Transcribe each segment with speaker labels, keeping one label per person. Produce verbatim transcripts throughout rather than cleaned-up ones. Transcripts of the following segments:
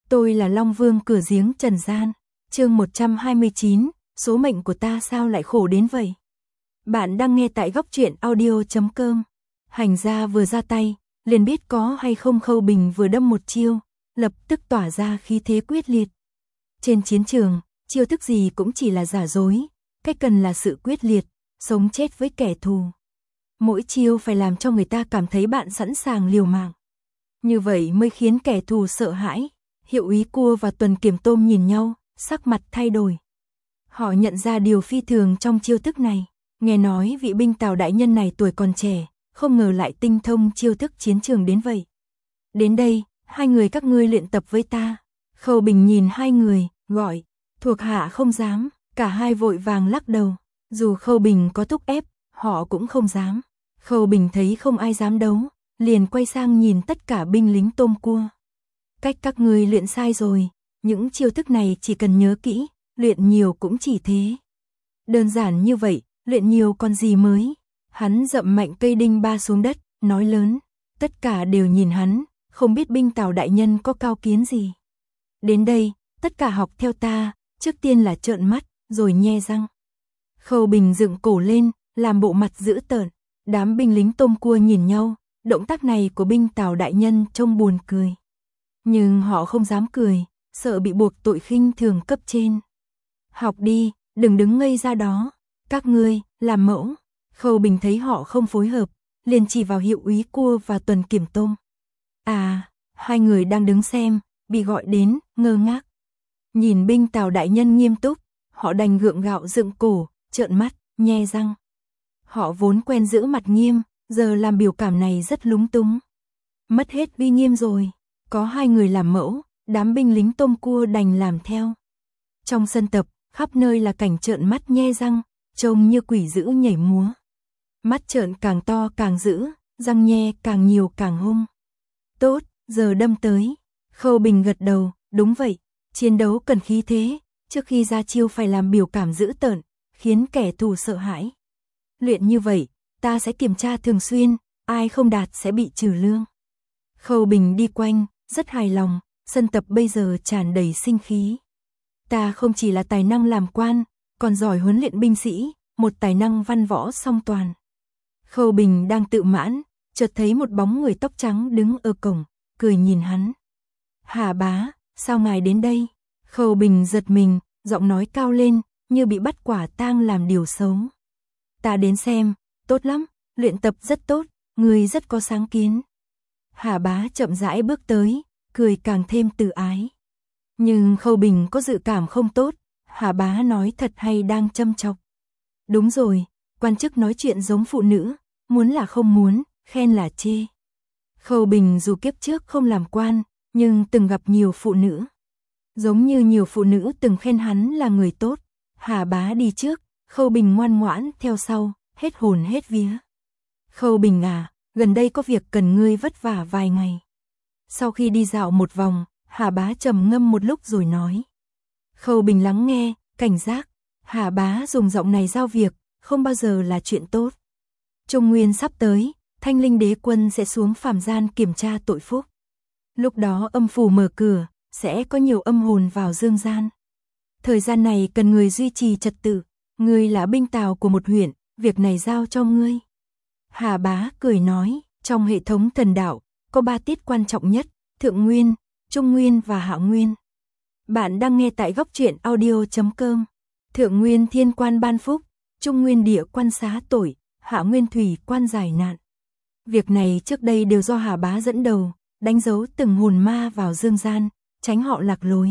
Speaker 1: Tôi là Long Vương cửa giếng trần gian. Chương một trăm hai mươi chín, số mệnh của ta sao lại khổ đến vậy? Bạn đang nghe tại góc truyện audio chấm com. Hành gia vừa ra tay, liền biết có hay không Khâu Bình vừa đâm một chiêu, lập tức tỏa ra khí thế quyết liệt. Trên chiến trường, chiêu thức gì cũng chỉ là giả dối, cách cần là sự quyết liệt, sống chết với kẻ thù. Mỗi chiêu phải làm cho người ta cảm thấy bạn sẵn sàng liều mạng. Như vậy mới khiến kẻ thù sợ hãi. Hiệu úy Cua và Tuần Kiểm Tôm nhìn nhau, sắc mặt thay đổi. Họ nhận ra điều phi thường trong chiêu thức này. Nghe nói vị binh Tào đại nhân này tuổi còn trẻ, không ngờ lại tinh thông chiêu thức chiến trường đến vậy. Đến đây, hai người các ngươi luyện tập với ta. Khâu Bình nhìn hai người, gọi, thuộc hạ không dám, cả hai vội vàng lắc đầu. Dù Khâu Bình có thúc ép, họ cũng không dám. Khâu Bình thấy không ai dám đấu, liền quay sang nhìn tất cả binh lính Tôm Cua. Cách các ngươi luyện sai rồi, những chiêu thức này chỉ cần nhớ kỹ, luyện nhiều cũng chỉ thế. Đơn giản như vậy, luyện nhiều còn gì mới. Hắn dậm mạnh cây đinh ba xuống đất, nói lớn, tất cả đều nhìn hắn, không biết binh Tào đại nhân có cao kiến gì. Đến đây, tất cả học theo ta, trước tiên là trợn mắt, rồi nhe răng. Khâu Bình dựng cổ lên, làm bộ mặt dữ tợn, đám binh lính Tôm Cua nhìn nhau, động tác này của binh Tào đại nhân trông buồn cười. Nhưng họ không dám cười, sợ bị buộc tội khinh thường cấp trên. Học đi, đừng đứng ngây ra đó, các ngươi, làm mẫu. Khâu Bình thấy họ không phối hợp, liền chỉ vào Hiệu úy Cua và Tuần Kiểm Tôm. À, hai người đang đứng xem, bị gọi đến, ngơ ngác. Nhìn binh Tào đại nhân nghiêm túc, họ đành gượng gạo dựng cổ, trợn mắt, nhe răng. Họ vốn quen giữ mặt nghiêm, giờ làm biểu cảm này rất lúng túng. Mất hết uy nghiêm rồi. Có hai người làm mẫu, đám binh lính Tôm Cua đành làm theo. Trong sân tập, khắp nơi là cảnh trợn mắt nhe răng, trông như quỷ dữ nhảy múa. Mắt trợn càng to càng dữ, răng nhe càng nhiều càng hung. Tốt, giờ đâm tới. Khâu Bình gật đầu, đúng vậy, chiến đấu cần khí thế, trước khi ra chiêu phải làm biểu cảm dữ tợn, khiến kẻ thù sợ hãi. Luyện như vậy, ta sẽ kiểm tra thường xuyên, ai không đạt sẽ bị trừ lương. Khâu Bình đi quanh, rất hài lòng, sân tập bây giờ tràn đầy sinh khí. Ta không chỉ là tài năng làm quan, còn giỏi huấn luyện binh sĩ, một tài năng văn võ song toàn. Khâu Bình đang tự mãn, chợt thấy một bóng người tóc trắng đứng ở cổng, cười nhìn hắn. Hà bá, sao ngài đến đây? Khâu Bình giật mình, giọng nói cao lên, như bị bắt quả tang làm điều xấu. Ta đến xem, tốt lắm, luyện tập rất tốt, người rất có sáng kiến. Hà bá chậm rãi bước tới, cười càng thêm tự ái. Nhưng Khâu Bình có dự cảm không tốt, Hà bá nói thật hay đang châm chọc. Đúng rồi, quan chức nói chuyện giống phụ nữ, muốn là không muốn, khen là chê. Khâu Bình dù kiếp trước không làm quan, nhưng từng gặp nhiều phụ nữ. Giống như nhiều phụ nữ từng khen hắn là người tốt, Hà bá đi trước, Khâu Bình ngoan ngoãn theo sau, hết hồn hết vía. Khâu Bình à, gần đây có việc cần ngươi vất vả vài ngày. Sau khi đi dạo một vòng, Hà bá trầm ngâm một lúc rồi nói. Khâu Bình lắng nghe, cảnh giác. Hà bá dùng giọng này giao việc, không bao giờ là chuyện tốt. Trung Nguyên sắp tới, Thanh Linh đế quân sẽ xuống phàm gian kiểm tra tội phúc. Lúc đó âm phủ mở cửa, sẽ có nhiều âm hồn vào dương gian. Thời gian này cần người duy trì trật tự. Ngươi là binh Tào của một huyện, việc này giao cho ngươi. Hà bá cười nói, trong hệ thống thần đạo, có ba tiết quan trọng nhất, Thượng Nguyên, Trung Nguyên và Hạ Nguyên. Bạn đang nghe tại góc truyện audio chấm com. Thượng Nguyên thiên quan ban phúc, Trung Nguyên địa quan xá tội, Hạ Nguyên thủy quan giải nạn. Việc này trước đây đều do Hà bá dẫn đầu, đánh dấu từng hồn ma vào dương gian, tránh họ lạc lối.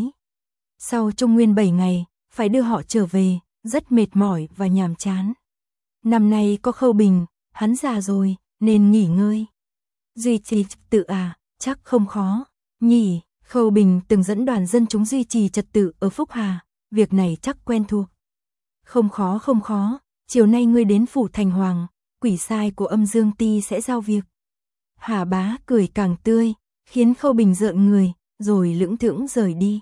Speaker 1: Sau Trung Nguyên bảy ngày, phải đưa họ trở về, rất mệt mỏi và nhàm chán. Năm nay có Khâu Bình, hắn già rồi, nên nghỉ ngơi. Duy trì trật tự à, chắc không khó. Nhỉ, Khâu Bình từng dẫn đoàn dân chúng duy trì trật tự ở Phúc Hà, việc này chắc quen thuộc. Không khó không khó, chiều nay ngươi đến phủ thành hoàng, quỷ sai của Âm Dương Ti sẽ giao việc. Hà bá cười càng tươi, khiến Khâu Bình rợn người, rồi lững thững rời đi.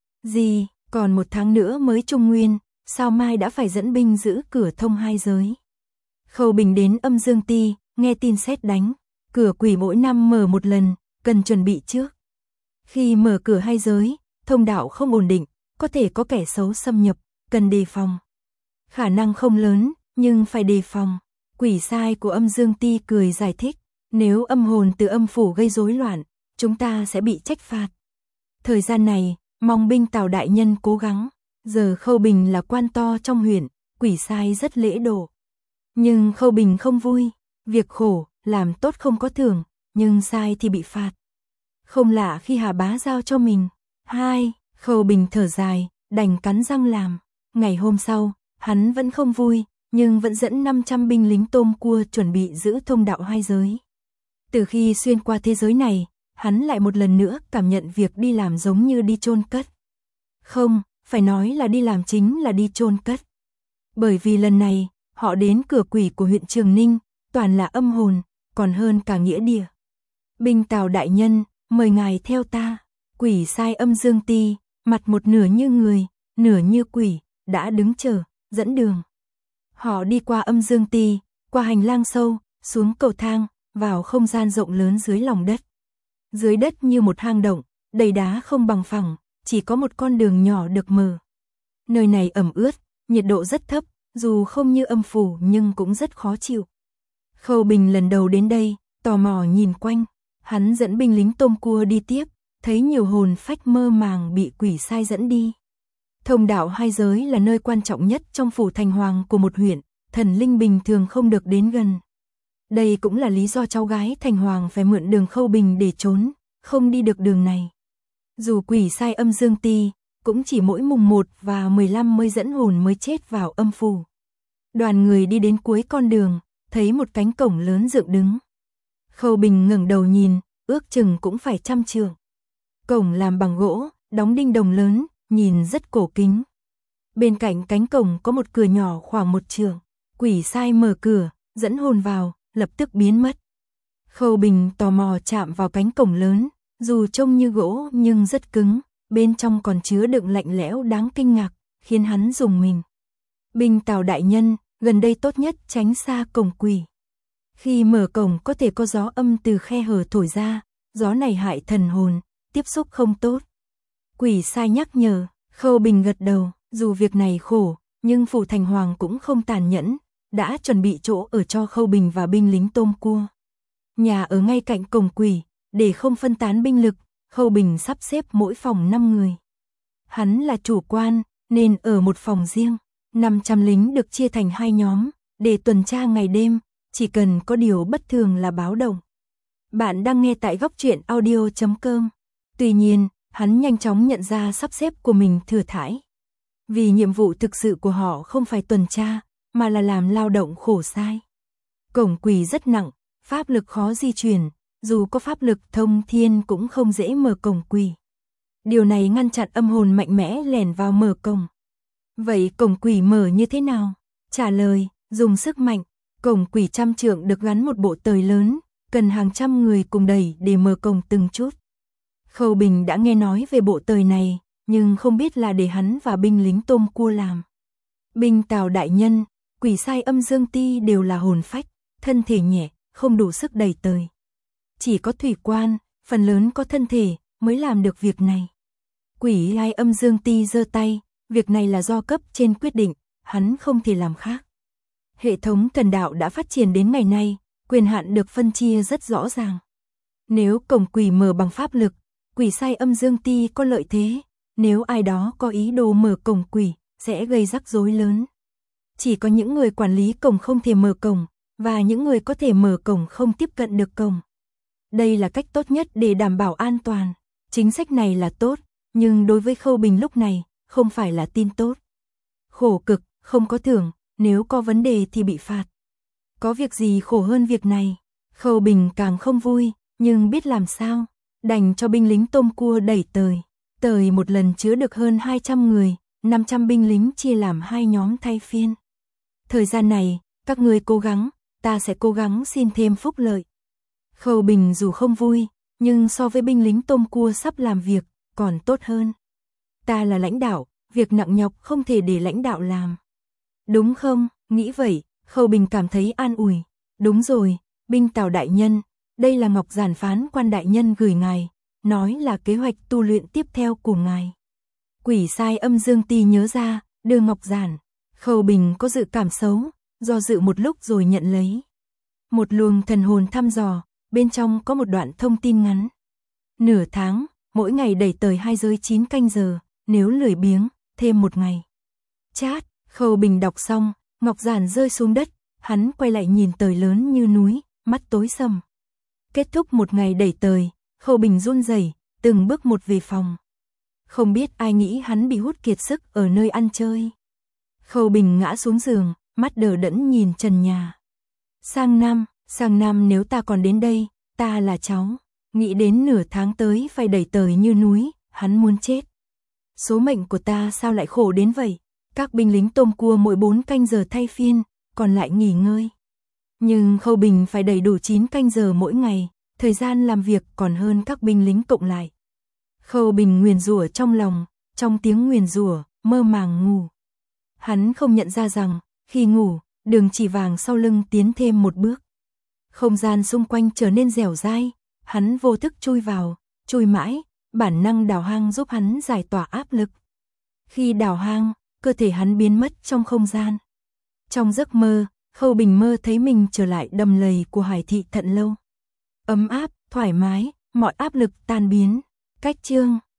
Speaker 1: Gì, còn một tháng nữa mới Trung Nguyên, sao mai đã phải dẫn binh giữ cửa thông hai giới. Khâu Bình đến Âm Dương Ti, nghe tin sét đánh, cửa quỷ mỗi năm mở một lần, cần chuẩn bị trước. Khi mở cửa hai giới, thông đạo không ổn định, có thể có kẻ xấu xâm nhập, cần đề phòng. Khả năng không lớn, nhưng phải đề phòng. Quỷ sai của Âm Dương Ti cười giải thích, nếu âm hồn từ âm phủ gây rối loạn, chúng ta sẽ bị trách phạt. Thời gian này, mong binh Tào đại nhân cố gắng. Giờ Khâu Bình là quan to trong huyện, quỷ sai rất lễ độ. Nhưng Khâu Bình không vui, việc khổ, làm tốt không có thưởng, nhưng sai thì bị phạt. Không lạ khi Hà Bá giao cho mình. Hai, Khâu Bình thở dài, đành cắn răng làm. Ngày hôm sau, hắn vẫn không vui, nhưng vẫn dẫn năm trăm binh lính tôm cua chuẩn bị giữ thông đạo hai giới. Từ khi xuyên qua thế giới này, hắn lại một lần nữa cảm nhận việc đi làm giống như đi chôn cất. Không, phải nói là đi làm chính là đi chôn cất. Bởi vì lần này, họ đến cửa quỷ của huyện Trường Ninh, toàn là âm hồn, còn hơn cả nghĩa địa. Binh Tào đại nhân, mời ngài theo ta. Quỷ sai Âm Dương Ti, mặt một nửa như người, nửa như quỷ, đã đứng chờ, dẫn đường. Họ đi qua Âm Dương Ti, qua hành lang sâu, xuống cầu thang, vào không gian rộng lớn dưới lòng đất. Dưới đất như một hang động, đầy đá không bằng phẳng, chỉ có một con đường nhỏ được mở. Nơi này ẩm ướt, nhiệt độ rất thấp, dù không như âm phủ nhưng cũng rất khó chịu. Khâu Bình lần đầu đến đây, tò mò nhìn quanh, hắn dẫn binh lính tôm cua đi tiếp, thấy nhiều hồn phách mơ màng bị quỷ sai dẫn đi. Thông đạo hai giới là nơi quan trọng nhất trong phủ thành hoàng của một huyện, thần linh bình thường không được đến gần. Đây cũng là lý do cháu gái thành hoàng phải mượn đường Khâu Bình để trốn, không đi được đường này. Dù quỷ sai Âm Dương Ti, cũng chỉ mỗi mùng một và mười lăm mới dẫn hồn mới chết vào âm phủ. Đoàn người đi đến cuối con đường, thấy một cánh cổng lớn dựng đứng. Khâu Bình ngẩng đầu nhìn, ước chừng cũng phải trăm trượng. Cổng làm bằng gỗ, đóng đinh đồng lớn, nhìn rất cổ kính. Bên cạnh cánh cổng có một cửa nhỏ khoảng một trượng. Quỷ sai mở cửa, dẫn hồn vào, lập tức biến mất. Khâu Bình tò mò chạm vào cánh cổng lớn, dù trông như gỗ nhưng rất cứng, bên trong còn chứa đựng lạnh lẽo đáng kinh ngạc, khiến hắn rùng mình. Binh Tào đại nhân, gần đây tốt nhất tránh xa cổng quỷ. Khi mở cổng có thể có gió âm từ khe hở thổi ra, gió này hại thần hồn, tiếp xúc không tốt. Quỷ sai nhắc nhở, Khâu Bình gật đầu, dù việc này khổ, nhưng phủ thành hoàng cũng không tàn nhẫn, đã chuẩn bị chỗ ở cho Khâu Bình và binh lính tôm cua. Nhà ở ngay cạnh cổng quỷ, để không phân tán binh lực, Khâu Bình sắp xếp mỗi phòng năm người. Hắn là chủ quan, nên ở một phòng riêng, năm trăm lính được chia thành hai nhóm, để tuần tra ngày đêm, chỉ cần có điều bất thường là báo động. Bạn đang nghe tại góc truyện audio chấm com. Tuy nhiên, hắn nhanh chóng nhận ra sắp xếp của mình thừa thãi. Vì nhiệm vụ thực sự của họ không phải tuần tra, mà là làm lao động khổ sai. Cổng quỷ rất nặng, pháp lực khó di chuyển, dù có pháp lực thông thiên cũng không dễ mở cổng quỷ. Điều này ngăn chặn âm hồn mạnh mẽ lẻn vào mở cổng. Vậy cổng quỷ mở như thế nào? Trả lời, dùng sức mạnh. Cổng quỷ trăm trượng được gắn một bộ tời lớn, cần hàng trăm người cùng đẩy để mở cổng từng chút. Khâu Bình đã nghe nói về bộ tời này, nhưng không biết là để hắn và binh lính tôm cua làm. Binh Tào đại nhân, quỷ sai Âm Dương Ti đều là hồn phách, thân thể nhẹ, không đủ sức đẩy tời. Chỉ có thủy quan, phần lớn có thân thể, mới làm được việc này. Quỷ sai Âm Dương Ti giơ tay, việc này là do cấp trên quyết định, hắn không thể làm khác. Hệ thống thần đạo đã phát triển đến ngày nay, quyền hạn được phân chia rất rõ ràng. Nếu cổng quỷ mở bằng pháp lực, quỷ sai Âm Dương Ti có lợi thế, nếu ai đó có ý đồ mở cổng quỷ, sẽ gây rắc rối lớn. Chỉ có những người quản lý cổng không thể mở cổng, và những người có thể mở cổng không tiếp cận được cổng. Đây là cách tốt nhất để đảm bảo an toàn. Chính sách này là tốt, nhưng đối với Khâu Bình lúc này, không phải là tin tốt. Khổ cực, không có thưởng, nếu có vấn đề thì bị phạt. Có việc gì khổ hơn việc này? Khâu Bình càng không vui, nhưng biết làm sao, đành cho binh lính tôm cua đẩy tời. Tời một lần chứa được hơn hai trăm người, năm trăm binh lính chia làm hai nhóm thay phiên. Thời gian này, các người cố gắng, ta sẽ cố gắng xin thêm phúc lợi. Khâu Bình dù không vui, nhưng so với binh lính tôm cua sắp làm việc, còn tốt hơn. Ta là lãnh đạo, việc nặng nhọc không thể để lãnh đạo làm. Đúng không? Nghĩ vậy, Khâu Bình cảm thấy an ủi. Đúng rồi, binh Tào đại nhân, đây là Ngọc Giản phán quan đại nhân gửi ngài, nói là kế hoạch tu luyện tiếp theo của ngài. Quỷ sai âm dương ti nhớ ra, đưa ngọc giản. Khâu Bình có dự cảm xấu, do dự một lúc rồi nhận lấy. Một luồng thần hồn thăm dò, bên trong có một đoạn thông tin ngắn. Nửa tháng, mỗi ngày đẩy tới hai giới chín canh giờ, nếu lười biếng, thêm một ngày. Chát, Khâu Bình đọc xong, ngọc giản rơi xuống đất, hắn quay lại nhìn tời lớn như núi, mắt tối sầm. Kết thúc một ngày đẩy tời, Khâu Bình run rẩy, từng bước một về phòng. Không biết ai nghĩ hắn bị hút kiệt sức ở nơi ăn chơi. Khâu Bình ngã xuống giường, mắt đờ đẫn nhìn trần nhà. Sang năm, sang năm nếu ta còn đến đây, ta là cháu. Nghĩ đến nửa tháng tới phải đẩy tời như núi, hắn muốn chết. Số mệnh của ta sao lại khổ đến vậy? Các binh lính tôm cua mỗi bốn canh giờ thay phiên, còn lại nghỉ ngơi. Nhưng Khâu Bình phải đẩy đủ chín canh giờ mỗi ngày, thời gian làm việc còn hơn các binh lính cộng lại. Khâu Bình nguyền rủa trong lòng, trong tiếng nguyền rủa, mơ màng ngủ. Hắn không nhận ra rằng, khi ngủ, đường chỉ vàng sau lưng tiến thêm một bước. Không gian xung quanh trở nên dẻo dai, hắn vô thức chui vào, chui mãi, bản năng đào hang giúp hắn giải tỏa áp lực. Khi đào hang, cơ thể hắn biến mất trong không gian. Trong giấc mơ, Khâu Bình mơ thấy mình trở lại đầm lầy của Hải thị Thận Lâu. Ấm áp, thoải mái, mọi áp lực tan biến. Cách chương